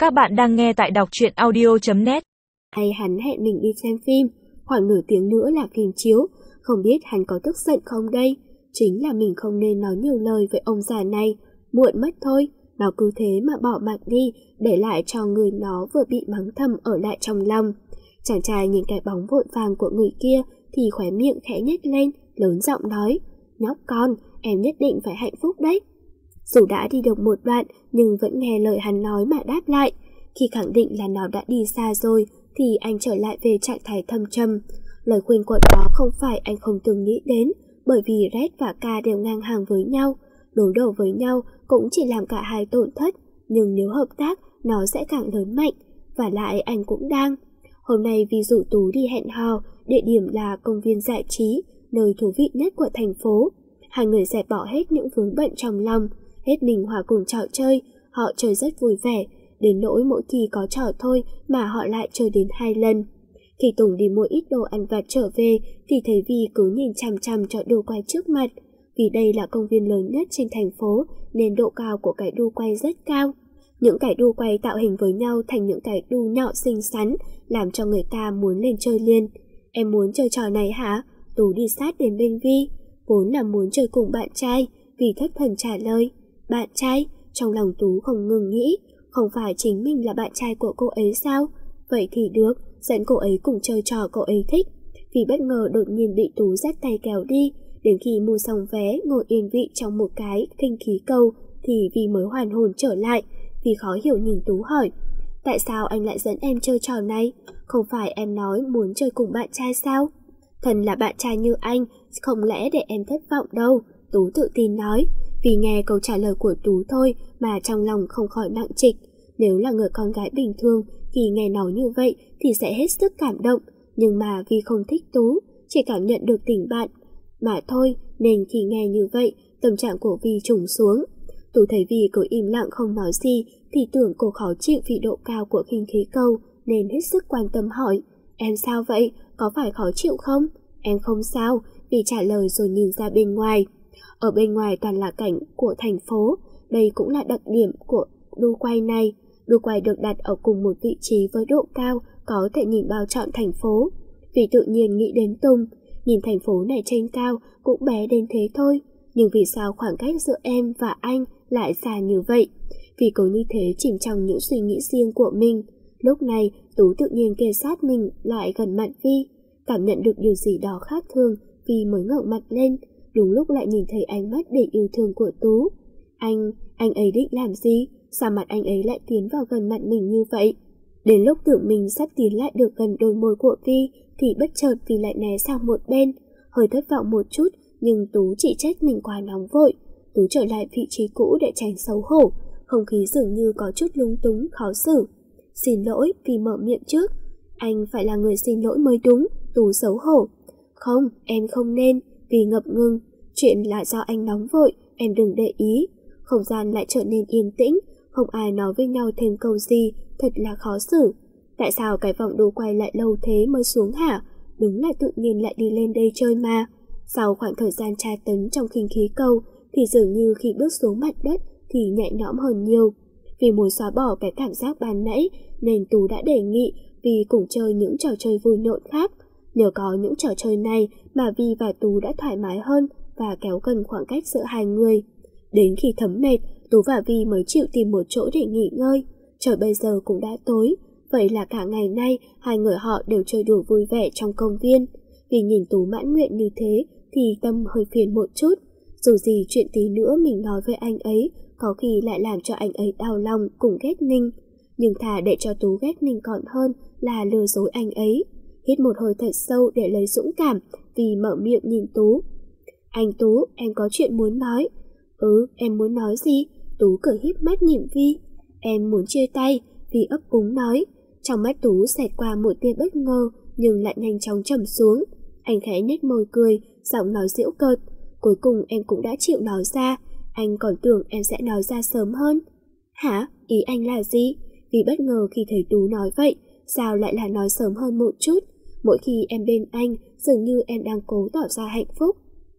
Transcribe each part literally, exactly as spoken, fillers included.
Các bạn đang nghe tại đọc truyện audio chấm net. Hay hắn hẹn mình đi xem phim, khoảng nửa tiếng nữa là phim chiếu, không biết hắn có tức giận không đây? Chính là mình không nên nói nhiều lời với ông già này, muộn mất thôi, nó cứ thế mà bỏ mặt đi, để lại cho người nó vừa bị mắng thầm ở lại trong lòng. Chàng trai nhìn cái bóng vội vàng của người kia thì khóe miệng khẽ nhếch lên, lớn giọng nói, nhóc con, em nhất định phải hạnh phúc đấy. Dù đã đi được một đoạn nhưng vẫn nghe lời hắn nói mà đáp lại. Khi khẳng định là nó đã đi xa rồi thì anh trở lại về trạng thái thâm trầm. Lời khuyên của nó không phải anh không từng nghĩ đến, bởi vì Red và K đều ngang hàng với nhau, đối đầu với nhau cũng chỉ làm cả hai tổn thất, nhưng nếu hợp tác nó sẽ càng lớn mạnh. Và lại anh cũng đang. Hôm nay vì rủ Tú đi hẹn hò, địa điểm là công viên giải trí, nơi thú vị nhất của thành phố. Hai người dẹp bỏ hết những vướng bận trong lòng, hết mình hòa cùng trò chơi, họ chơi rất vui vẻ, đến nỗi mỗi kỳ có trò thôi mà họ lại chơi đến hai lần. Khi Tùng đi mua ít đồ ăn vặt trở về thì thấy Vi cứ nhìn chằm chằm cho đu quay trước mặt. Vì đây là công viên lớn nhất trên thành phố nên độ cao của cái đu quay rất cao. Những cái đu quay tạo hình với nhau thành những cái đu nhỏ xinh xắn, làm cho người ta muốn lên chơi liền. Em muốn chơi trò này hả? Tú đi sát đến bên Vi, vốn là muốn chơi cùng bạn trai. Vi thất thần trả lời, bạn trai? Trong lòng Tú không ngừng nghĩ, không phải chính mình là bạn trai của cô ấy sao? Vậy thì được, dẫn cô ấy cùng chơi trò cô ấy thích. Vì bất ngờ đột nhiên bị Tú dắt tay kéo đi, đến khi mua xong vé ngồi yên vị trong một cái khinh khí cầu thì Vi mới hoàn hồn trở lại. Vì khó hiểu nhìn Tú hỏi, tại sao anh lại dẫn em chơi trò này? Không phải em nói muốn chơi cùng bạn trai sao? Thần là bạn trai như anh, không lẽ để em thất vọng đâu, Tú tự tin nói. Vì nghe câu trả lời của Tú thôi mà trong lòng không khỏi nặng trịch. Nếu là người con gái bình thường thì nghe nói như vậy thì sẽ hết sức cảm động, nhưng mà vì không thích Tú, chỉ cảm nhận được tình bạn mà thôi, nên khi nghe như vậy tâm trạng của Vi trùng xuống. Tú thấy Vi cứ im lặng không nói gì thì tưởng cô khó chịu vì độ cao của khinh khí cầu nên hết sức quan tâm hỏi, em sao vậy, có phải khó chịu không? Em không sao, Vi trả lời rồi nhìn ra bên ngoài. Ở bên ngoài toàn là cảnh của thành phố, đây cũng là đặc điểm của đu quay này. Đu quay được đặt ở cùng một vị trí với độ cao có thể nhìn bao trọn thành phố. Vì tự nhiên nghĩ đến Tùng, nhìn thành phố này trên cao cũng bé đến thế thôi, nhưng vì sao khoảng cách giữa em và anh lại xa như vậy? Vì có như thế chìm trong những suy nghĩ riêng của mình. Lúc này Tú tự nhiên kề sát mình lại gần mặt Vi, cảm nhận được điều gì đó khác thường, Vi mới ngẩng mặt lên. Đúng lúc lại nhìn thấy ánh mắt đầy yêu thương của Tú. Anh, anh ấy định làm gì? Sao mặt anh ấy lại tiến vào gần mặt mình như vậy? Đến lúc tưởng mình sắp tiến lại được gần đôi môi của Vi thì bất chợt Vi lại né sang một bên. Hơi thất vọng một chút nhưng Tú chỉ trách mình quá nóng vội. Tú trở lại vị trí cũ để tránh xấu hổ. Không khí dường như có chút lúng túng, khó xử. Xin lỗi, Vi mở miệng trước. Anh phải là người xin lỗi mới đúng, Tú xấu hổ. Không, em không nên. Vì ngập ngừng, chuyện là do anh nóng vội, em đừng để ý. Không gian lại trở nên yên tĩnh, không ai nói với nhau thêm câu gì, thật là khó xử. Tại sao cái vòng đu quay lại lâu thế mới xuống hả? Đúng là tự nhiên lại đi lên đây chơi mà. Sau khoảng thời gian tra tấn trong khinh khí cầu thì dường như khi bước xuống mặt đất thì nhẹ nhõm hơn nhiều. Vì muốn xóa bỏ cái cảm giác ban nãy nên Tú đã đề nghị vì cùng chơi những trò chơi vui nhộn khác. Nhờ có những trò chơi này mà Vi và Tú đã thoải mái hơn và kéo gần khoảng cách giữa hai người. Đến khi thấm mệt, Tú và Vi mới chịu tìm một chỗ để nghỉ ngơi. Trời bây giờ cũng đã tối, vậy là cả ngày nay hai người họ đều chơi đùa vui vẻ trong công viên. Vì nhìn Tú mãn nguyện như thế thì tâm hơi phiền một chút. Dù gì chuyện tí nữa mình nói với anh ấy có khi lại làm cho anh ấy đau lòng cùng ghét mình. Nhưng thà để cho Tú ghét mình còn hơn là lừa dối anh ấy. Hít một hơi thật sâu để lấy dũng cảm, Vì mở miệng nhìn Tú. Anh Tú, em có chuyện muốn nói. Ừ, em muốn nói gì? Tú cười híp mắt nhìn Vi. Em muốn chia tay, Vi ấp úng nói. Trong mắt Tú xẹt qua một tia bất ngờ nhưng lại nhanh chóng trầm xuống. Anh khẽ nhếch môi cười, giọng nói giễu cợt. Cuối cùng em cũng đã chịu nói ra, anh còn tưởng em sẽ nói ra sớm hơn. Hả? Ý anh là gì? Vi bất ngờ khi thấy Tú nói vậy, sao lại là nói sớm hơn một chút? Mỗi khi em bên anh, dường như em đang cố tỏ ra hạnh phúc.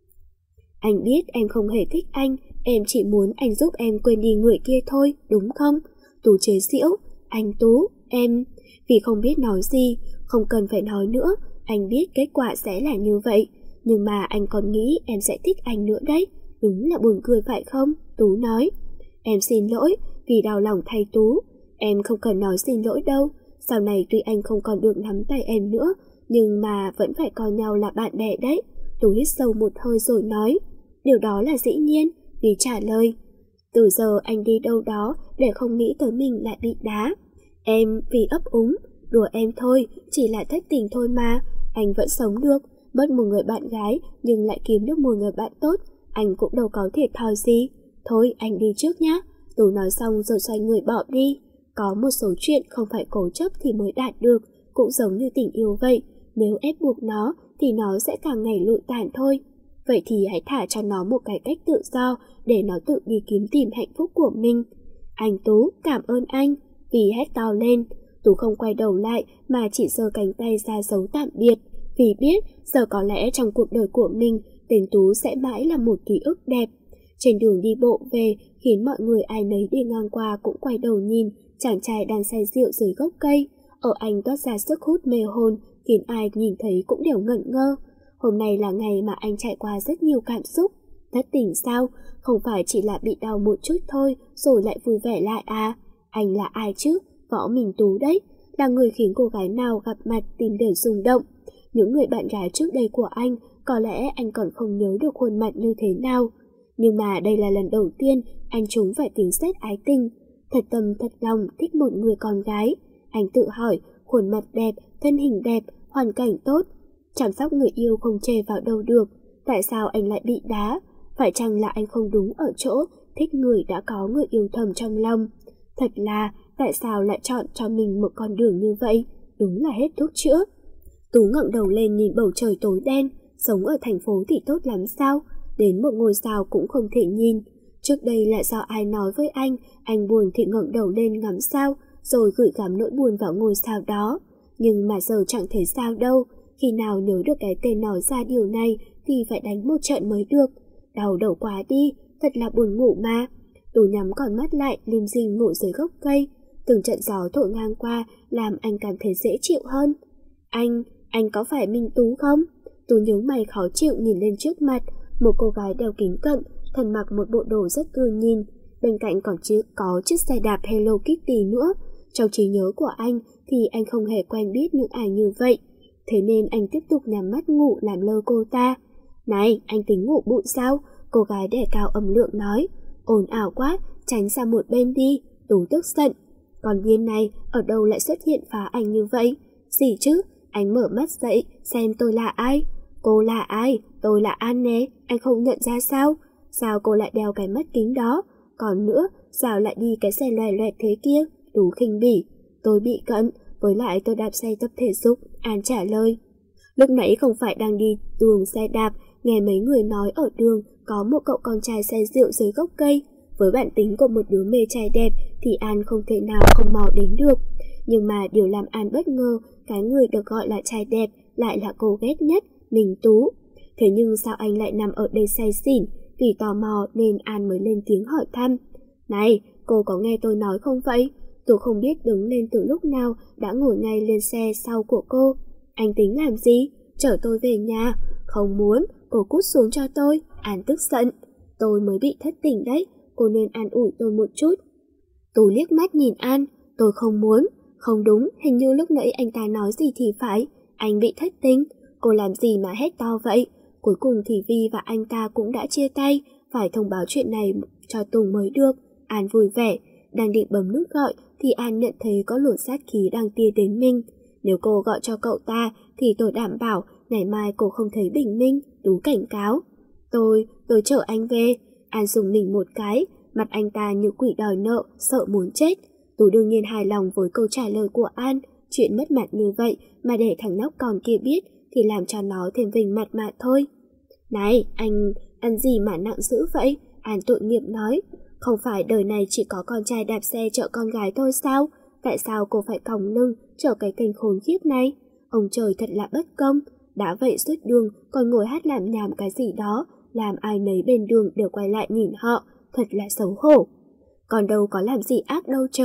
Anh biết em không hề thích anh, em chỉ muốn anh giúp em quên đi người kia thôi, đúng không? Tú chế giễu, Anh Tú, em... Vì không biết nói gì, không cần phải nói nữa, anh biết kết quả sẽ là như vậy. Nhưng mà anh còn nghĩ em sẽ thích anh nữa đấy. Đúng là buồn cười phải không? Tú nói. Em xin lỗi, vì đau lòng thay Tú. Em không cần nói xin lỗi đâu. Sau này tuy anh không còn được nắm tay em nữa, nhưng mà vẫn phải coi nhau là bạn bè đấy. Tú hít sâu một hơi rồi nói. Điều đó là dĩ nhiên, vì trả lời. Từ giờ anh đi đâu đó để không nghĩ tới mình lại bị đá. Em vì ấp úng, đùa em thôi, chỉ là thất tình thôi mà. Anh vẫn sống được, mất một người bạn gái nhưng lại kiếm được một người bạn tốt, anh cũng đâu có thiệt thòi gì. Thôi anh đi trước nhá. Tú nói xong rồi xoay người bỏ đi. Có một số chuyện không phải cố chấp thì mới đạt được, cũng giống như tình yêu vậy. Nếu ép buộc nó thì nó sẽ càng ngày lụi tàn thôi. Vậy thì hãy thả cho nó một cái cách tự do để nó tự đi kiếm tìm hạnh phúc của mình. Anh Tú, cảm ơn anh. Vì hét to lên. Tú không quay đầu lại mà chỉ giơ cánh tay ra dấu tạm biệt. Vì biết giờ có lẽ trong cuộc đời của mình, tên Tú sẽ mãi là một ký ức đẹp. Trên đường đi bộ về khiến mọi người ai nấy đi ngang qua cũng quay đầu nhìn chàng trai đang say rượu dưới gốc cây. Ở anh toát ra sức hút mê hồn khiến ai nhìn thấy cũng đều ngẩn ngơ. Hôm nay là ngày mà anh trải qua rất nhiều cảm xúc. Thất tình sao? Không phải chỉ là bị đau một chút thôi rồi lại vui vẻ lại à? Anh là ai chứ? Võ Minh Tú đấy, là người khiến cô gái nào gặp mặt tìm để rung động. Những người bạn gái trước đây của anh, có lẽ anh còn không nhớ được khuôn mặt như thế nào. Nhưng mà đây là lần đầu tiên anh trúng phải tiếng sét ái tình. Thật tâm thật lòng thích một người con gái. Anh tự hỏi, khuôn mặt đẹp, thân hình đẹp, hoàn cảnh tốt. Chăm sóc người yêu không chê vào đâu được. Tại sao anh lại bị đá? Phải chăng là anh không đúng ở chỗ thích người đã có người yêu thầm trong lòng? Thật là, tại sao lại chọn cho mình một con đường như vậy? Đúng là hết thuốc chữa. Tú ngẩng đầu lên nhìn bầu trời tối đen. Sống ở thành phố thì tốt lắm sao? Đến một ngôi sao cũng không thể nhìn. Trước đây là do ai nói với anh, anh buồn thì ngẩng đầu lên ngắm sao, rồi gửi gắm nỗi buồn vào ngôi sao đó. Nhưng mà giờ chẳng thấy sao đâu. Khi nào nhớ được cái tên nói ra điều này thì phải đánh một trận mới được. Đau đầu quá đi, thật là buồn ngủ mà. Tú nhắm con mắt lại, lim dim ngủ dưới gốc cây. Từng trận gió thổi ngang qua làm anh cảm thấy dễ chịu hơn. Anh, anh có phải Minh Tú không? Tú nhướng mày khó chịu nhìn lên trước mặt. Một cô gái đeo kính cận, thân mặc một bộ đồ rất ưa nhìn. Bên cạnh còn chứ có chiếc xe đạp Hello Kitty nữa. Trong trí nhớ của anh thì anh không hề quen biết những ai như vậy. Thế nên anh tiếp tục nhắm mắt ngủ làm lơ cô ta. Này, anh tính ngủ bụi sao? Cô gái đè cao âm lượng nói. Ồn ào quá, tránh ra một bên đi. Tú tức giận. Còn điên này ở đâu lại xuất hiện phá anh như vậy? Gì chứ? Anh mở mắt dậy, xem tôi là ai? Cô là ai? Tôi là An nè, anh không nhận ra sao? Sao cô lại đeo cái mắt kính đó? Còn nữa, sao lại đi cái xe loè loẹt thế kia? Tú khinh bỉ. Tôi bị cận, với lại tôi đạp xe tập thể dục. An trả lời. Lúc nãy không phải đang đi đường xe đạp, nghe mấy người nói ở đường có một cậu con trai say rượu dưới gốc cây. Với bản tính của một đứa mê trai đẹp thì An không thể nào không mò đến được. Nhưng mà điều làm An bất ngờ, cái người được gọi là trai đẹp lại là cô ghét nhất, Minh Tú. Thế nhưng sao anh lại nằm ở đây say xỉn? Vì tò mò nên An mới lên tiếng hỏi thăm. Này, cô có nghe tôi nói không vậy? Tôi không biết đứng lên từ lúc nào đã ngồi ngay lên xe sau của cô. Anh tính làm gì? Chở tôi về nhà. Không muốn, cô cút xuống cho tôi. An tức giận. Tôi mới bị thất tình đấy, cô nên an ủi tôi một chút. Tú liếc mắt nhìn An. Tôi không muốn. Không đúng, hình như lúc nãy anh ta nói gì thì phải. Anh bị thất tình. Cô làm gì mà hét to vậy? Cuối cùng thì Vi và anh ta cũng đã chia tay. Phải thông báo chuyện này cho Tùng mới được. An vui vẻ. Đang định bấm nút gọi thì An nhận thấy có luồng sát khí đang tia đến mình. Nếu cô gọi cho cậu ta thì tôi đảm bảo ngày mai cô không thấy bình minh. Tú cảnh cáo. Tôi, tôi chở anh về. An dùng mình một cái. Mặt anh ta như quỷ đòi nợ, sợ muốn chết. Tú đương nhiên hài lòng với câu trả lời của An. Chuyện mất mặt như vậy mà để thằng nhóc con kia biết thì làm cho nó thêm vinh mặt mà thôi. Này, anh ăn gì mà nặng dữ vậy? An tội nghiệp nói. Không phải đời này chỉ có con trai đạp xe chở con gái thôi sao? Tại sao cô phải còng lưng chở cái kênh khốn khiếp này? Ông trời thật là bất công. Đã vậy suốt đường còn ngồi hát làm nhảm cái gì đó, làm ai nấy bên đường đều quay lại nhìn họ. Thật là xấu hổ. Còn đâu có làm gì ác đâu chơi.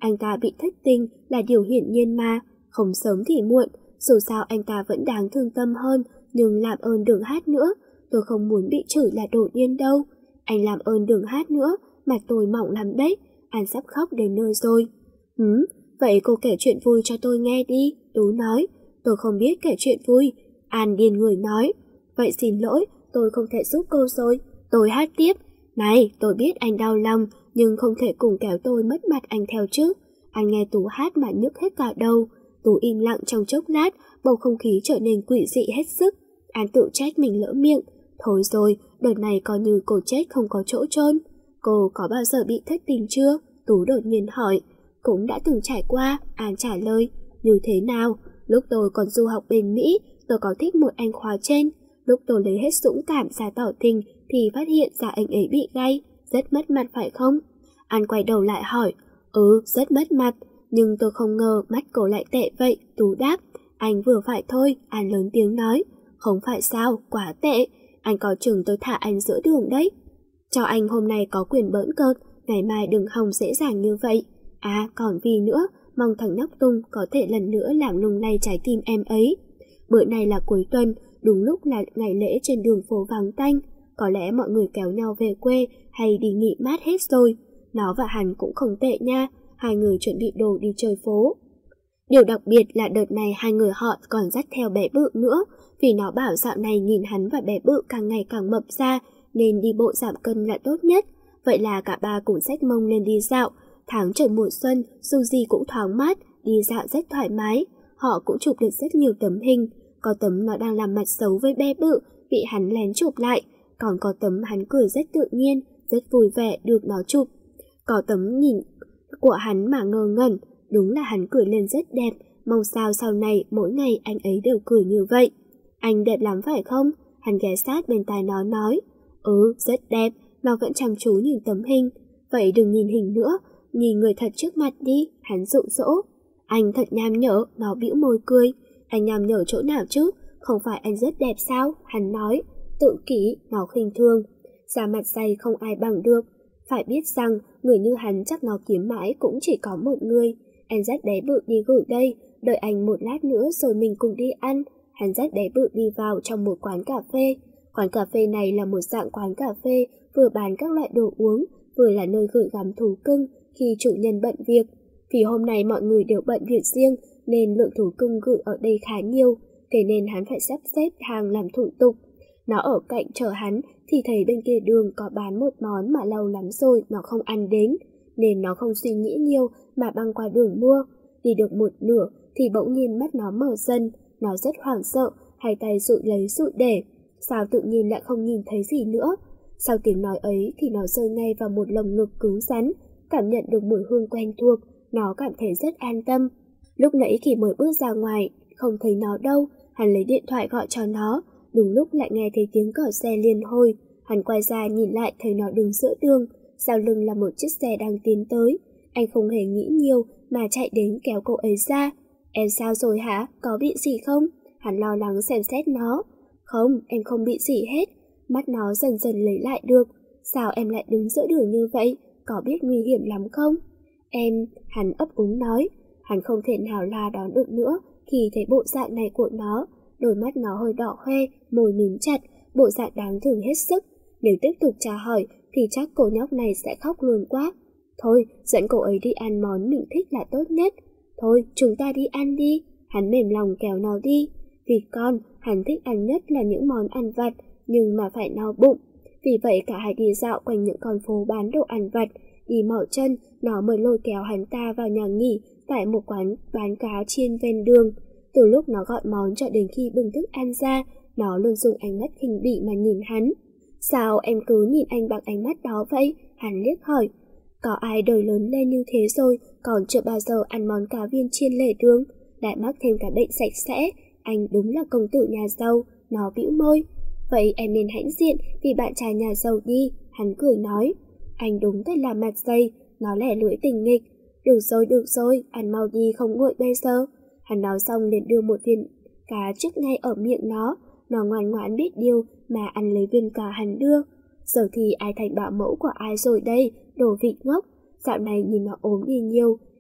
Anh ta bị thất tình là điều hiển nhiên mà, không sớm thì muộn, dù sao anh ta vẫn đáng thương tâm hơn, nhưng làm ơn đừng hát nữa, tôi không muốn bị chửi là đồ điên đâu. Anh làm ơn đừng hát nữa, mặt tôi mỏng lắm đấy, anh sắp khóc đến nơi rồi. Hứ, vậy cô kể chuyện vui cho tôi nghe đi, Tú nói. Tôi không biết kể chuyện vui, An điên người nói. Vậy xin lỗi, tôi không thể giúp cô rồi, tôi hát tiếp. Này, tôi biết anh đau lòng, nhưng không thể cùng kéo tôi mất mặt anh theo chứ. Anh nghe Tú hát mà nhức hết cả đầu. Tú im lặng trong chốc lát, bầu không khí trở nên quỷ dị hết sức. An tự trách mình lỡ miệng. Thôi rồi, đợt này coi như cô chết không có chỗ chôn. Cô có bao giờ bị thất tình chưa? Tú đột nhiên hỏi. Cũng đã từng trải qua, An trả lời. Như thế nào? Lúc tôi còn du học bên Mỹ, tôi có thích một anh khóa trên. Lúc tôi lấy hết dũng cảm ra tỏ tình thì phát hiện ra anh ấy bị gay. Rất mất mặt phải không? An quay đầu lại hỏi. Ừ, rất mất mặt. Nhưng tôi không ngờ mắt cô lại tệ vậy, Tú đáp. Anh vừa phải thôi, An lớn tiếng nói. Không phải sao, quá tệ. Anh có chừng tôi thả anh giữa đường đấy. Cho anh hôm nay có quyền bỡn cợt, ngày mai đừng hòng dễ dàng như vậy. À, còn vì nữa, mong thằng nhóc Tung có thể lần nữa làm lung lay trái tim em ấy. Bữa này là cuối tuần, đúng lúc là ngày lễ trên đường phố vắng tanh. Có lẽ mọi người kéo nhau về quê hay đi nghỉ mát hết rồi. Nó và hắn cũng không tệ nha, hai người chuẩn bị đồ đi chơi phố. Điều đặc biệt là đợt này hai người họ còn dắt theo bé Bự nữa, vì nó bảo dạo này nhìn hắn và bé Bự càng ngày càng mập ra, nên đi bộ giảm cân là tốt nhất. Vậy là cả ba cùng xách mông lên đi dạo. Tháng trời mùa xuân, dù gì cũng thoáng mát, đi dạo rất thoải mái. Họ cũng chụp được rất nhiều tấm hình. Có tấm nó đang làm mặt xấu với bé Bự, bị hắn lén chụp lại. Còn có tấm hắn cười rất tự nhiên, rất vui vẻ được nó chụp. Có tấm nhìn của hắn mà ngơ ngẩn, đúng là hắn cười lên rất đẹp, mong sao sau này mỗi ngày anh ấy đều cười như vậy. Anh đẹp lắm phải không? Hắn ghé sát bên tai nó nói. Ừ, rất đẹp, nó vẫn chăm chú nhìn tấm hình. Vậy đừng nhìn hình nữa, nhìn người thật trước mặt đi, hắn dụ dỗ. Anh thật nham nhở, nó bĩu môi cười. Anh nham nhở chỗ nào chứ? Không phải anh rất đẹp sao? Hắn nói. Tự kỷ, nó khinh thường. Da mặt dày không ai bằng được. Phải biết rằng, người như hắn chắc nó kiếm mãi cũng chỉ có một người. Anh dắt bé Bự đi gửi đây, đợi anh một lát nữa rồi mình cùng đi ăn. Hắn dắt bé Bự đi vào trong một quán cà phê. Quán cà phê này là một dạng quán cà phê vừa bán các loại đồ uống, vừa là nơi gửi gắm thú cưng khi chủ nhân bận việc. Vì hôm nay mọi người đều bận việc riêng nên lượng thú cưng gửi ở đây khá nhiều, thế nên hắn phải sắp xếp hàng làm thủ tục. Nó ở cạnh chờ hắn thì thấy bên kia đường có bán một món mà lâu lắm rồi nó không ăn đến, nên nó không suy nghĩ nhiều mà băng qua đường mua. Đi được một nửa thì bỗng nhiên mắt nó mở dần, nó rất hoảng sợ, hai tay dụi lấy dụi để. Sao tự nhiên lại không nhìn thấy gì nữa? Sau tiếng nói ấy thì nó rơi ngay vào một lồng ngực cứng rắn, cảm nhận được mùi hương quen thuộc, nó cảm thấy rất an tâm. Lúc nãy khi mới bước ra ngoài, không thấy nó đâu, hắn lấy điện thoại gọi cho nó, đúng lúc lại nghe thấy tiếng còi xe liên hồi. Hắn quay ra nhìn lại thấy nó đứng giữa đường, sau lưng là một chiếc xe đang tiến tới. Anh không hề nghĩ nhiều mà chạy đến kéo cô ấy ra. Em sao rồi hả? Có bị gì không? Hắn lo lắng xem xét nó. Không, em không bị gì hết. Mắt nó dần dần lấy lại được. Sao em lại đứng giữa đường như vậy? Có biết nguy hiểm lắm không? Em, hắn ấp úng nói. Hắn không thể nào la đón được nữa khi thấy bộ dạng này của nó. Đôi mắt nó hơi đỏ hoe, môi mím chặt, bộ dạng đáng thương hết sức. Nếu tiếp tục tra hỏi thì chắc cô nhóc này sẽ khóc luôn quá. Thôi, dẫn cô ấy đi ăn món mình thích là tốt nhất. Thôi, chúng ta đi ăn đi. Hắn mềm lòng kéo nó đi. Vì con, hắn thích ăn nhất là những món ăn vặt, nhưng mà phải no bụng. Vì vậy cả hai đi dạo quanh những con phố bán đồ ăn vặt. Đi mỏi chân, nó mới lôi kéo hắn ta vào nhà nghỉ tại một quán bán cá chiên ven đường. Từ lúc nó gọi món cho đến khi bưng thức ăn ra, nó luôn dùng ánh mắt khinh bỉ mà nhìn hắn. Sao em cứ nhìn anh bằng ánh mắt đó vậy? Hắn liếc hỏi. Có ai đời lớn lên như thế rồi còn chưa bao giờ ăn món cá viên chiên lề đường, lại mắc thêm cả bệnh sạch sẽ. Anh đúng là công tử nhà giàu. Nó bĩu môi. Vậy em nên hãnh diện vì bạn trai nhà giàu đi. Hắn cười nói. Anh đúng thật là mặt dày. Nó lẻ lưỡi tình nghịch. Được rồi, được rồi, ăn mau đi không nguội bây giờ. Hắn nói xong liền đưa một viên cá trước ngay ở miệng nó. Nó ngoan ngoãn biết điều mà ăn lấy viên cá hắn đưa. Giờ thì ai thành bảo mẫu của ai rồi đây, đồ vịt ngốc. Dạo này nhìn nó ốm đi nhiều,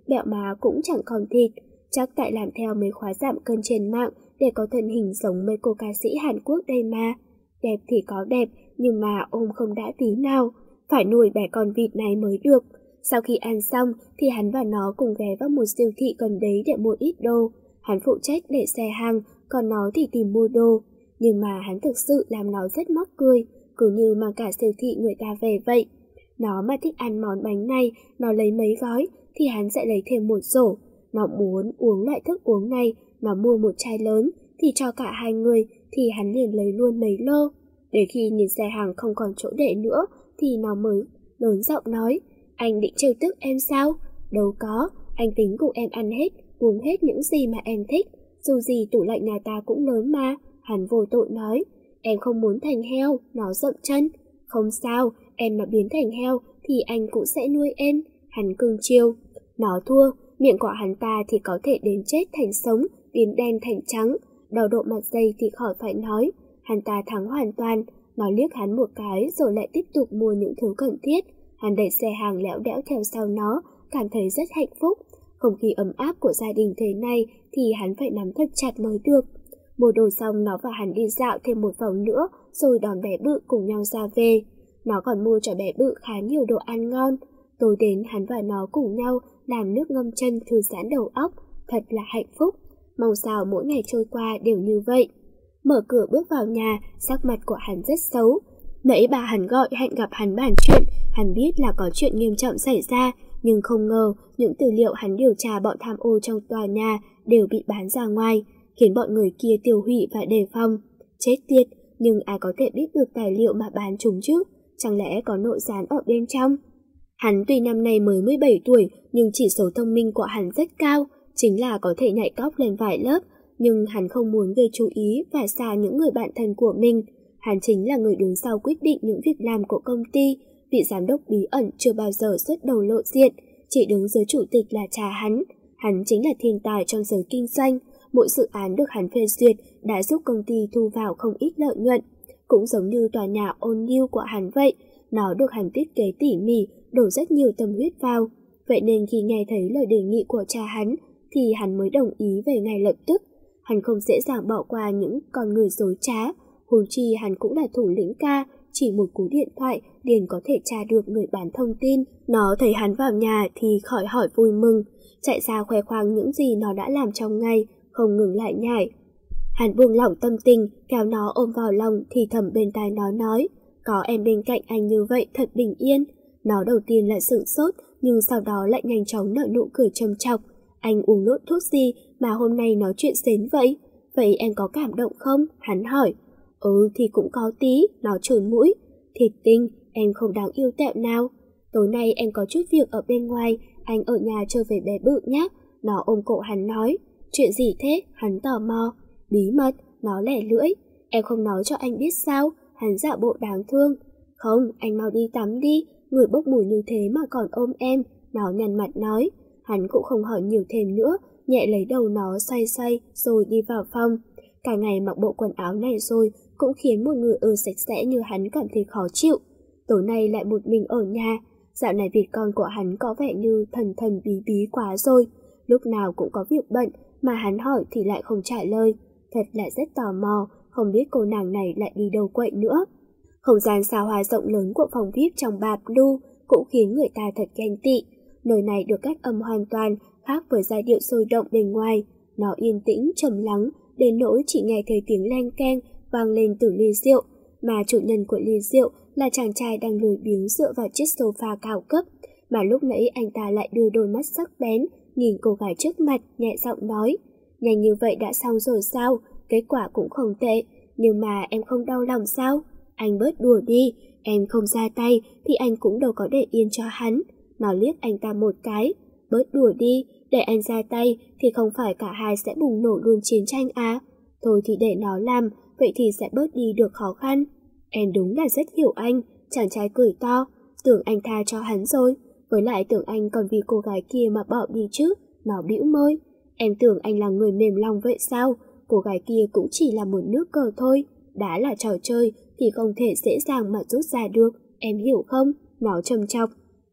bẹo má cũng chẳng còn thịt, chắc tại làm theo mấy khóa giảm cân trên mạng để có thân hình giống mấy cô ca sĩ Hàn Quốc đây mà. Đẹp thì có đẹp, nhưng mà ôm không đã tí nào, phải nuôi bé con vịt này mới được. Sau khi ăn xong thì hắn và nó cùng ghé vào một siêu thị gần đấy để mua ít đồ. Hắn phụ trách để xe hàng, còn nó thì tìm mua đồ. Nhưng mà hắn thực sự làm nó rất mắc cười, cứ như mà cả siêu thị người ta về vậy. Nó mà thích ăn món bánh này, nó lấy mấy gói thì hắn sẽ lấy thêm một rổ. Nó muốn uống loại thức uống này, nó mua một chai lớn thì cho cả hai người thì hắn liền lấy luôn mấy lô. Để khi nhìn xe hàng không còn chỗ để nữa thì nó mới lớn giọng nói: anh định trêu tức em sao? Đâu có, anh tính cùng em ăn hết, uống hết những gì mà em thích. Dù gì tủ lạnh nhà ta cũng lớn mà. Hắn vô tội nói: em không muốn thành heo. Nó dậm chân: không sao, em mà biến thành heo thì anh cũng sẽ nuôi em. Hắn cưng chiều. Nó thua, miệng của hắn ta thì có thể đến chết thành sống, biến đen thành trắng. Đầu độ mặt dây thì khỏi phải nói. Hắn ta thắng hoàn toàn. Nó liếc hắn một cái rồi lại tiếp tục mua những thứ cần thiết. Hắn đẩy xe hàng lẽo đẽo theo sau nó, cảm thấy rất hạnh phúc. Không khí ấm áp của gia đình thế này thì hắn phải nắm thật chặt mới được. Mua đồ xong nó và hắn đi dạo thêm một vòng nữa rồi đón bé Bự cùng nhau ra về. Nó còn mua cho bé Bự khá nhiều đồ ăn ngon. Tối đến hắn và nó cùng nhau làm nước ngâm chân thư giãn đầu óc, thật là hạnh phúc. Mong sao mỗi ngày trôi qua đều như vậy. Mở cửa bước vào nhà, sắc mặt của hắn rất xấu. Nãy bà hắn gọi hẹn gặp hắn bàn chuyện, hắn biết là có chuyện nghiêm trọng xảy ra, nhưng không ngờ những tư liệu hắn điều tra bọn tham ô trong tòa nhà đều bị bán ra ngoài, khiến bọn người kia tiêu hủy và đề phòng. Chết tiệt, nhưng ai có thể biết được tài liệu mà bán chúng chứ? Chẳng lẽ có nội gián ở bên trong? Hắn tuy năm nay mới mười bảy tuổi, nhưng chỉ số thông minh của hắn rất cao, chính là có thể nhảy cóc lên vài lớp, nhưng hắn không muốn gây chú ý và xa những người bạn thân của mình. Hắn chính là người đứng sau quyết định những việc làm của công ty, vị giám đốc bí ẩn chưa bao giờ xuất đầu lộ diện, chỉ đứng dưới chủ tịch là cha hắn. Hắn chính là thiên tài trong giới kinh doanh, mỗi dự án được hắn phê duyệt đã giúp công ty thu vào không ít lợi nhuận. Cũng giống như tòa nhà Ôn Nhiêu của hắn vậy, nó được hắn thiết kế tỉ mỉ, đổ rất nhiều tâm huyết vào. Vậy nên khi nghe thấy lời đề nghị của cha hắn thì hắn mới đồng ý về ngay lập tức. Hắn không dễ dàng bỏ qua những con người dối trá, huống chi hắn cũng là thủ lĩnh ca, chỉ một cú điện thoại liền có thể tra được người bán thông tin. Nó thấy hắn vào nhà thì khỏi hỏi vui mừng, chạy ra khoe khoang những gì nó đã làm trong ngày, không ngừng lại nhải. Hắn buông lỏng tâm tình, kéo nó ôm vào lòng thì thầm bên tai nó nói: có em bên cạnh anh như vậy thật bình yên. Nó đầu tiên là sửng sốt, nhưng sau đó lại nhanh chóng nở nụ cười châm chọc. Anh uống nốt thuốc gì mà hôm nay nói chuyện xến vậy? Vậy em có cảm động không? Hắn hỏi. Ừ thì cũng có tí, nó trồn mũi. Thiệt tình, em không đáng yêu tẹo nào. Tối nay em có chút việc ở bên ngoài, anh ở nhà chơi với bé Bự nhé. Nó ôm cổ hắn nói. Chuyện gì thế? Hắn tò mò. Bí mật, nó lẻ lưỡi. Em không nói cho anh biết sao? Hắn giả bộ đáng thương. Không, anh mau đi tắm đi, người bốc mùi như thế mà còn ôm em. Nó nhăn mặt nói. Hắn cũng không hỏi nhiều thêm nữa, nhẹ lấy đầu nó xoay xoay rồi đi vào phòng. Cả ngày mặc bộ quần áo này rồi cũng khiến một người ưa sạch sẽ như hắn cảm thấy khó chịu. Tối nay lại một mình ở nhà, dạo này vịt con của hắn có vẻ như thần thần bí bí quá rồi. Lúc nào cũng có việc bận mà hắn hỏi thì lại không trả lời. Thật là rất tò mò, không biết cô nàng này lại đi đâu quậy nữa. Không gian xa hoa rộng lớn của phòng vi ai pi trong bar Blue cũng khiến người ta thật ghen tị. Nơi này được cách âm hoàn toàn, khác với giai điệu sôi động bên ngoài. Nó yên tĩnh, trầm lắng, đến nỗi chỉ nghe thấy tiếng leng keng vang lên từ ly rượu, mà chủ nhân của ly rượu là chàng trai đang lười biếng dựa vào chiếc sofa cao cấp, mà lúc nãy anh ta lại đưa đôi mắt sắc bén nhìn cô gái trước mặt, nhẹ giọng nói: nhanh như vậy đã xong rồi sao? Kết quả cũng không tệ, nhưng mà em không đau lòng sao? Anh bớt đùa đi, em không ra tay thì anh cũng đâu có để yên cho hắn. Nó liếc anh ta một cái. Bớt đùa đi, để anh ra tay thì không phải cả hai sẽ bùng nổ luôn chiến tranh à? Thôi thì để nó làm, vậy thì sẽ bớt đi được khó khăn. Em đúng là rất hiểu anh. Chàng trai cười to. Tưởng anh tha cho hắn rồi, với lại tưởng anh còn vì cô gái kia mà bỏ đi chứ. Nó bĩu môi. Em tưởng anh là người mềm lòng vậy sao? Cô gái kia cũng chỉ là một nước cờ thôi. Đã là trò chơi thì không thể dễ dàng mà rút ra được, em hiểu không? Nó trầm chọc.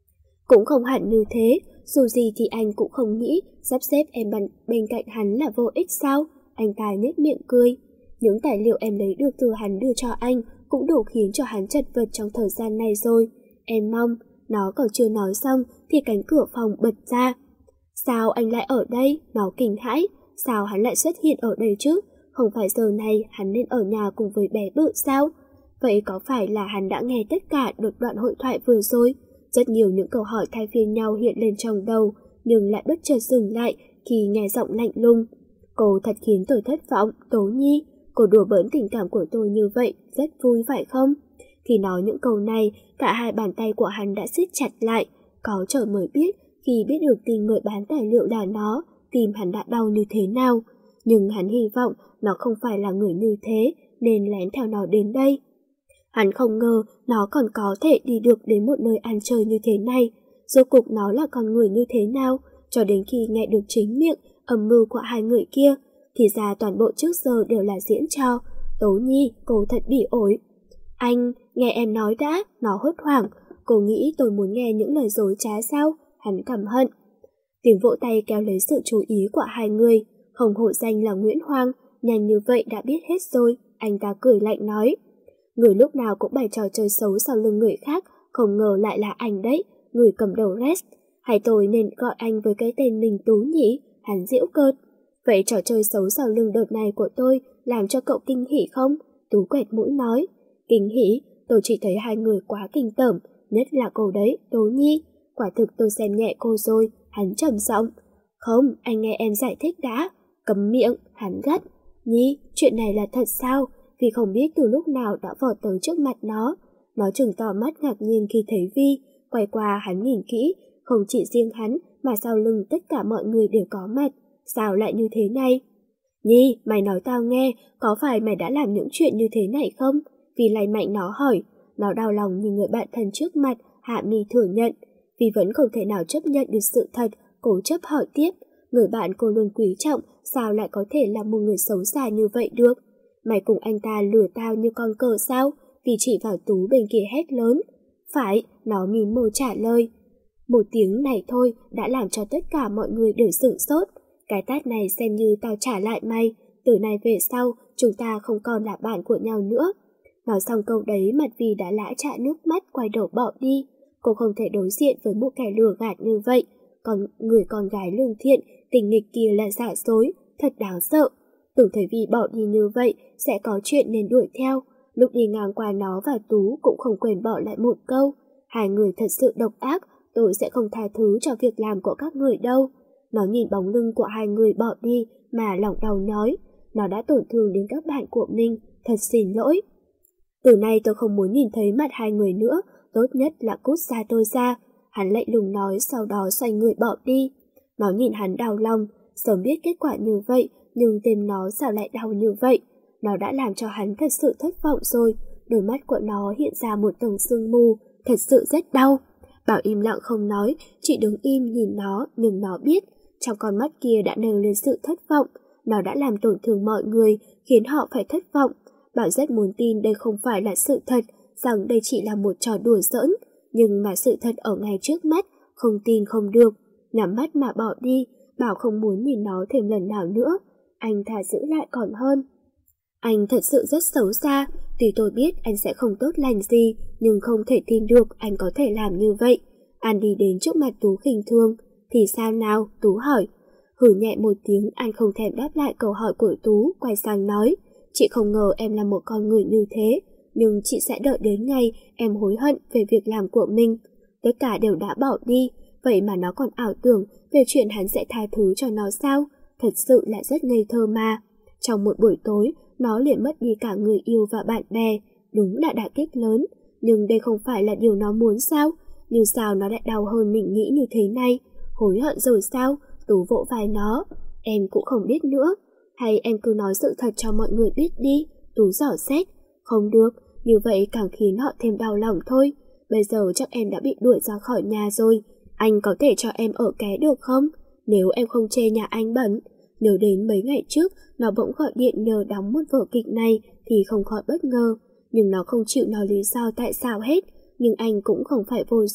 Cũng không hẳn như thế, dù gì thì anh cũng không nghĩ sắp xếp em bên cạnh hắn là vô ích sao? Anh ta nhếch miệng cười. Những tài liệu em lấy được từ hắn đưa cho anh cũng đủ khiến cho hắn chật vật trong thời gian này rồi. Em mong, nó còn chưa nói xong thì cánh cửa phòng bật ra. Sao anh lại ở đây? Nó kinh hãi. Sao hắn lại xuất hiện ở đây chứ? Không phải giờ này hắn nên ở nhà cùng với bé Bự sao? Vậy có phải là hắn đã nghe tất cả được đoạn hội thoại vừa rồi? Rất nhiều những câu hỏi thay phiên nhau hiện lên trong đầu, nhưng lại bất chợt dừng lại khi nghe giọng lạnh lùng. Cô thật khiến tôi thất vọng, Tố Nhi. Cô đùa bỡn tình cảm của tôi như vậy, rất vui phải không? Khi nói những câu này, cả hai bàn tay của hắn đã siết chặt lại. Có trời mới biết, khi biết được tin người bán tài liệu là nó, tim hắn đã đau như thế nào. Nhưng hắn hy vọng nó không phải là người như thế, nên lén theo nó đến đây. Hắn không ngờ nó còn có thể đi được đến một nơi ăn chơi như thế này. Rốt cuộc nó là con người như thế nào? Cho đến khi nghe được chính miệng âm mưu của hai người kia, thì ra toàn bộ trước giờ đều là diễn trò. Tố Nhi, cô thật bỉ ổi. Anh, nghe em nói đã, nó hốt hoảng. Cô nghĩ tôi muốn nghe những lời dối trá sao? Hắn căm hận. Tiếng vỗ tay kéo lấy sự chú ý của hai người. Không hổ danh là Nguyễn Hoang, nhanh như vậy đã biết hết rồi. Anh ta cười lạnh nói. Người lúc nào cũng bày trò chơi xấu sau lưng người khác, không ngờ lại là anh đấy, người cầm đầu Rest. Hay tôi nên gọi anh với cái tên mình Tú nhỉ? Hắn giễu cợt. Vậy trò chơi xấu sau lưng đợt này của tôi làm cho cậu kinh hỉ không? Tú quẹt mũi nói. Kinh hỉ? Tôi chỉ thấy hai người quá kinh tởm, nhất là cô đấy, Tố Nhi. Quả thực tôi xem nhẹ cô rồi, hắn trầm giọng. Không, anh nghe em giải thích đã. Cấm miệng, hắn gắt. Nhi, chuyện này là thật sao? Vì không biết từ lúc nào đã vọt tới trước mặt nó. Nó trừng to mắt ngạc nhiên khi thấy Vi. Quay qua hắn nhìn kỹ, không chỉ riêng hắn mà sau lưng tất cả mọi người đều có mặt. Sao lại như thế này? Nhi, mày nói tao nghe, có phải mày đã làm những chuyện như thế này không? Vì lay mạnh nó hỏi. Nó đau lòng nhìn người bạn thân trước mặt, hạ mi thừa nhận. Vì vẫn không thể nào chấp nhận được sự thật, cố chấp hỏi tiếp. Người bạn cô luôn quý trọng, sao lại có thể là một người xấu xa như vậy được? Mày cùng anh ta lừa tao như con cờ sao? Vì chỉ vào Tú bên kia hét lớn. Phải, nó mím môi trả lời. Một tiếng này thôi đã làm cho tất cả mọi người đều sửng sốt. Cái tát này xem như tao trả lại mày. Từ nay về sau, chúng ta không còn là bạn của nhau nữa. Nói xong câu đấy, mặt Vi đã lã chạ nước mắt, quay đầu bỏ đi. Cô không thể đối diện với một kẻ lừa gạt như vậy. Còn người con gái lương thiện, tình nghịch kia là giả dối, thật đáng sợ. Tưởng thấy Vi bỏ đi như vậy sẽ có chuyện nên đuổi theo. Lúc đi ngang qua nó và Tú cũng không quên bỏ lại một câu. Hai người thật sự độc ác, tôi sẽ không tha thứ cho việc làm của các người đâu. Nó nhìn bóng lưng của hai người bỏ đi mà lòng đau nhói. Nó đã tổn thương đến các bạn của mình, thật xin lỗi. Từ nay tôi không muốn nhìn thấy mặt hai người nữa, tốt nhất là cút xa tôi ra. Hắn lạnh lùng nói, sau đó xoay người bỏ đi. Nó nhìn hắn đau lòng, sớm biết kết quả như vậy, nhưng tên nó sao lại đau như vậy? Nó đã làm cho hắn thật sự thất vọng rồi. Đôi mắt của nó hiện ra một tầng sương mù, thật sự rất đau. Bảo im lặng không nói, chỉ đứng im nhìn nó, nhưng nó biết, trong con mắt kia đã nêu lên sự thất vọng. Nó đã làm tổn thương mọi người, khiến họ phải thất vọng. Bảo rất muốn tin đây không phải là sự thật, rằng đây chỉ là một trò đùa giỡn, nhưng mà sự thật ở ngay trước mắt, không tin không được. Nhắm mắt mà bỏ đi, Bảo không muốn nhìn nó thêm lần nào nữa. Anh thà giữ lại còn hơn. Anh thật sự rất xấu xa, tuy tôi biết anh sẽ không tốt lành gì, nhưng không thể tin được anh có thể làm như vậy. Anh đi đến trước mặt Tú khinh thường. Thì sao nào? Tú hỏi. Hử nhẹ một tiếng, anh không thèm đáp lại câu hỏi của Tú, quay sang nói. Chị không ngờ em là một con người như thế, nhưng chị sẽ đợi đến ngày em hối hận về việc làm của mình. Tất cả đều đã bỏ đi, vậy mà nó còn ảo tưởng về chuyện hắn sẽ tha thứ cho nó sao? Thật sự là rất ngây thơ mà. Trong một buổi tối, nó liền mất đi cả người yêu và bạn bè. Đúng là đả kích lớn, nhưng đây không phải là điều nó muốn sao? Nhưng sao nó lại đau hơn mình nghĩ như thế này? Hối hận rồi sao? Tú vỗ vai nó. Em cũng không biết nữa. Hay em cứ nói sự thật cho mọi người biết đi. Tú dò xét. Không được, như vậy càng khiến họ thêm đau lòng thôi. Bây giờ chắc em đã bị đuổi ra khỏi nhà rồi. Anh có thể cho em ở ké được không? Nếu em không chê nhà anh bẩn. Nhớ đến mấy ngày trước, nó bỗng gọi điện nhờ đóng một vở kịch này thì không khỏi bất ngờ. Nhưng nó không chịu nói lý do tại sao hết. Nhưng anh cũng không phải vô dụng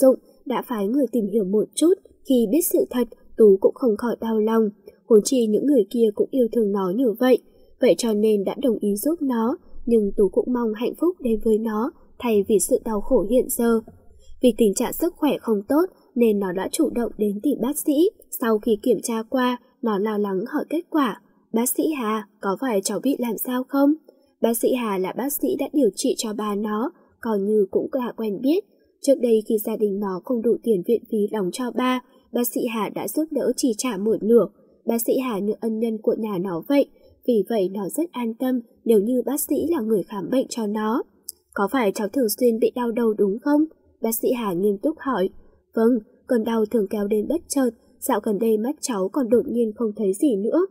đã phái người tìm hiểu một chút. Khi biết sự thật, Tú cũng không khỏi đau lòng. Huống chi những người kia cũng yêu thương nó như vậy, vậy cho nên đã đồng ý giúp nó. Nhưng Tú cũng mong hạnh phúc đến với nó thay vì sự đau khổ hiện giờ. Vì tình trạng sức khỏe không tốt nên nó đã chủ động đến tìm bác sĩ. Sau khi kiểm tra qua, nó lo lắng hỏi kết quả. Bác sĩ Hà, có phải cháu bị làm sao không? Bác sĩ Hà là bác sĩ đã điều trị cho ba nó, coi như cũng là quen biết. Trước đây khi gia đình nó không đủ tiền viện phí đóng cho ba, bác sĩ Hà đã giúp đỡ chi trả một nửa. Bác sĩ Hà như ân nhân của nhà nó vậy, vì vậy nó rất an tâm nếu như bác sĩ là người khám bệnh cho nó. Có phải cháu thường xuyên bị đau đầu đúng không? Bác sĩ Hà nghiêm túc hỏi. Vâng, cơn đau thường kéo đến bất chợt, dạo gần đây mắt cháu còn đột nhiên không thấy gì nữa.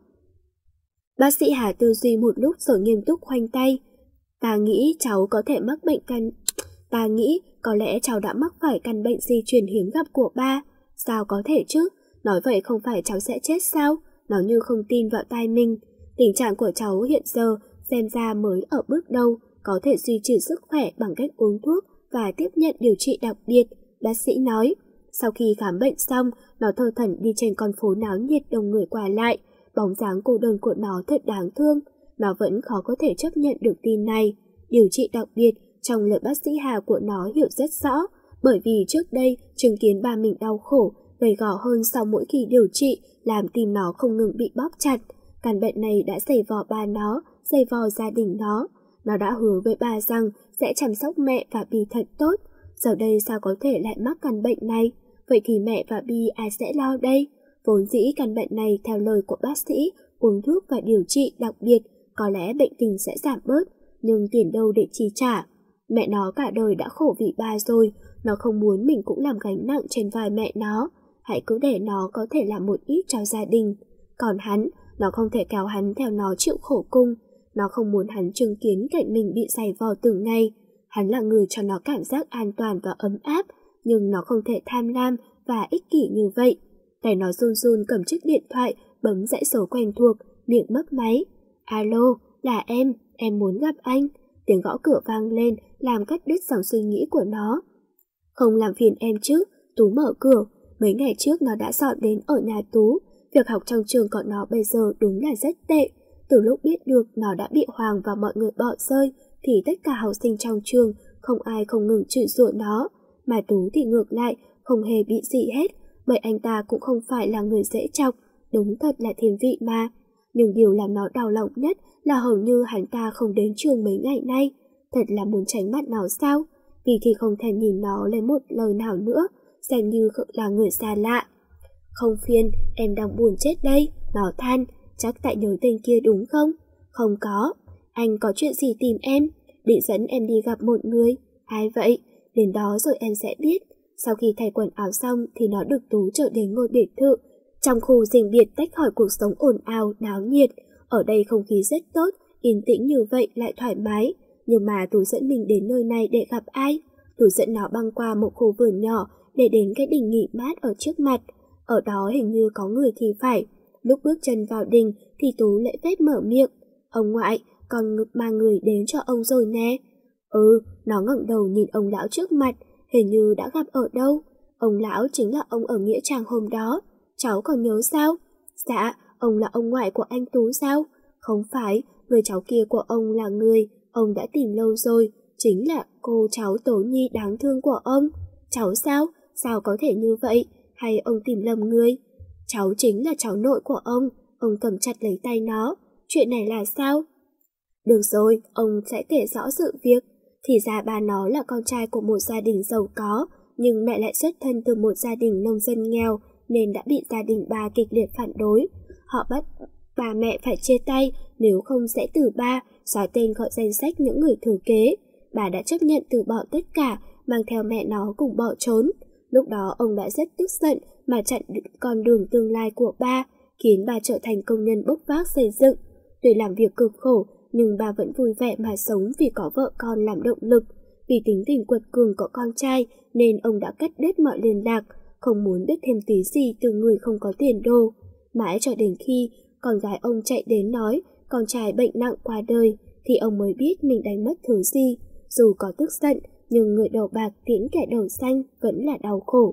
Bác sĩ Hà tư duy một lúc rồi nghiêm túc khoanh tay. Ta nghĩ cháu có thể mắc bệnh căn... Ta nghĩ có lẽ cháu đã mắc phải căn bệnh di truyền hiếm gặp của ba. Sao có thể chứ? Nói vậy không phải cháu sẽ chết sao? Nó như không tin vào tai mình. Tình trạng của cháu hiện giờ xem ra mới ở bước đầu, có thể duy trì sức khỏe bằng cách uống thuốc và tiếp nhận điều trị đặc biệt, bác sĩ nói. Sau khi khám bệnh xong, nó thơ thẩn đi trên con phố náo nhiệt đông người qua lại. Bóng dáng cô đơn của nó thật đáng thương. Nó vẫn khó có thể chấp nhận được tin này. Điều trị đặc biệt, trong lời bác sĩ Hà của nó hiểu rất rõ, bởi vì trước đây chứng kiến ba mình đau khổ, gầy gò hơn sau mỗi kỳ điều trị, làm tim nó không ngừng bị bóp chặt. Căn bệnh này đã giày vò ba nó, giày vò gia đình nó. Nó đã hứa với ba rằng sẽ chăm sóc mẹ và Bi thật tốt. Giờ đây sao có thể lại mắc căn bệnh này? Vậy thì mẹ và Bi ai sẽ lo đây? Vốn dĩ căn bệnh này theo lời của bác sĩ, uống thuốc và điều trị đặc biệt, có lẽ bệnh tình sẽ giảm bớt, nhưng tiền đâu để chi trả? Mẹ nó cả đời đã khổ vì ba rồi, nó không muốn mình cũng làm gánh nặng trên vai mẹ nó. Hãy cứ để nó có thể làm một ít cho gia đình. Còn hắn, nó không thể kéo hắn theo nó chịu khổ cung. Nó không muốn hắn chứng kiến cảnh mình bị giày vò từng ngày. Hắn là người cho nó cảm giác an toàn và ấm áp, nhưng nó không thể tham lam và ích kỷ như vậy. Tay nó run run cầm chiếc điện thoại, bấm dãy số quen thuộc, miệng mấp máy. Alo, là em, em muốn gặp anh. Tiếng gõ cửa vang lên, làm cắt đứt dòng suy nghĩ của nó. Không làm phiền em chứ, Tú mở cửa. Mấy ngày trước nó đã dọn đến ở nhà Tú. Việc học trong trường của nó bây giờ đúng là rất tệ. Từ lúc biết được nó đã bị Hoàng và mọi người bỏ rơi, thì tất cả học sinh trong trường không ai không ngừng chửi rủa nó. Mà Tú thì ngược lại, không hề bị gì hết, bởi anh ta cũng không phải là người dễ chọc, đúng thật là thiên vị mà. Nhưng điều làm nó đau lòng nhất là hầu như hắn ta không đến trường mấy ngày nay. Thật là muốn tránh mặt nó sao? Vì thì không thể nhìn nó lấy một lời nào nữa, xem như là người xa lạ. Không phiền, em đang buồn chết đây, nó than. Chắc tại nhớ tên kia đúng không? Không có. Anh có chuyện gì tìm em? Định dẫn em đi gặp một người. Ai vậy? Đến đó rồi em sẽ biết. Sau khi thay quần áo xong thì nó được Tú trở đến ngôi biệt thự. Trong khu riêng biệt tách khỏi cuộc sống ồn ào, náo nhiệt. Ở đây không khí rất tốt, yên tĩnh như vậy lại thoải mái. Nhưng mà Tú dẫn mình đến nơi này để gặp ai? Tú dẫn nó băng qua một khu vườn nhỏ để đến cái đình nghỉ mát ở trước mặt. Ở đó hình như có người thì phải. Lúc bước chân vào đình thì Tú lễ phép mở miệng. Ông ngoại, con mang người đến cho ông rồi nè. Ừ, nó ngẩng đầu nhìn ông lão trước mặt, hình như đã gặp ở đâu. Ông lão chính là ông ở nghĩa trang hôm đó. Cháu còn nhớ sao? Dạ, ông là ông ngoại của anh Tú sao? Không phải, người cháu kia của ông là người ông đã tìm lâu rồi, chính là cô cháu Tố Nhi đáng thương của ông. Cháu sao? Sao có thể như vậy? Hay ông tìm lầm người? Cháu chính là cháu nội của ông. Ông cầm chặt lấy tay nó. Chuyện này là sao? Được rồi, ông sẽ kể rõ sự việc. Thì ra ba nó là con trai của một gia đình giàu có, nhưng mẹ lại xuất thân từ một gia đình nông dân nghèo, nên đã bị gia đình ba kịch liệt phản đối. Họ bắt bà mẹ phải chia tay, nếu không sẽ từ ba, xóa tên khỏi danh sách những người thừa kế. Bà đã chấp nhận từ bỏ tất cả, mang theo mẹ nó cùng bỏ trốn. Lúc đó ông đã rất tức giận mà chặn con đường tương lai của ba, khiến bà trở thành công nhân bốc vác xây dựng. Tuy làm việc cực khổ, nhưng bà vẫn vui vẻ mà sống vì có vợ con làm động lực. Vì tính tình quật cường của con trai nên ông đã cắt đứt mọi liên lạc, không muốn biết thêm tí gì từ người không có tiền đồ. Mãi cho đến khi con gái ông chạy đến nói con trai bệnh nặng qua đời, thì ông mới biết mình đánh mất thứ gì. Dù có tức giận, nhưng người đầu bạc tiễn kẻ đầu xanh vẫn là đau khổ.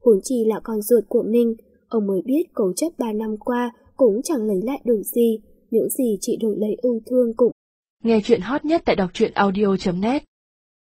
huống chi là con ruột của mình. Ông mới biết cố chấp ba năm qua cũng chẳng lấy lại được gì, những gì chỉ đổi lấy ưu thương cũng. Nghe chuyện hot nhất tại đọc truyện audio chấm net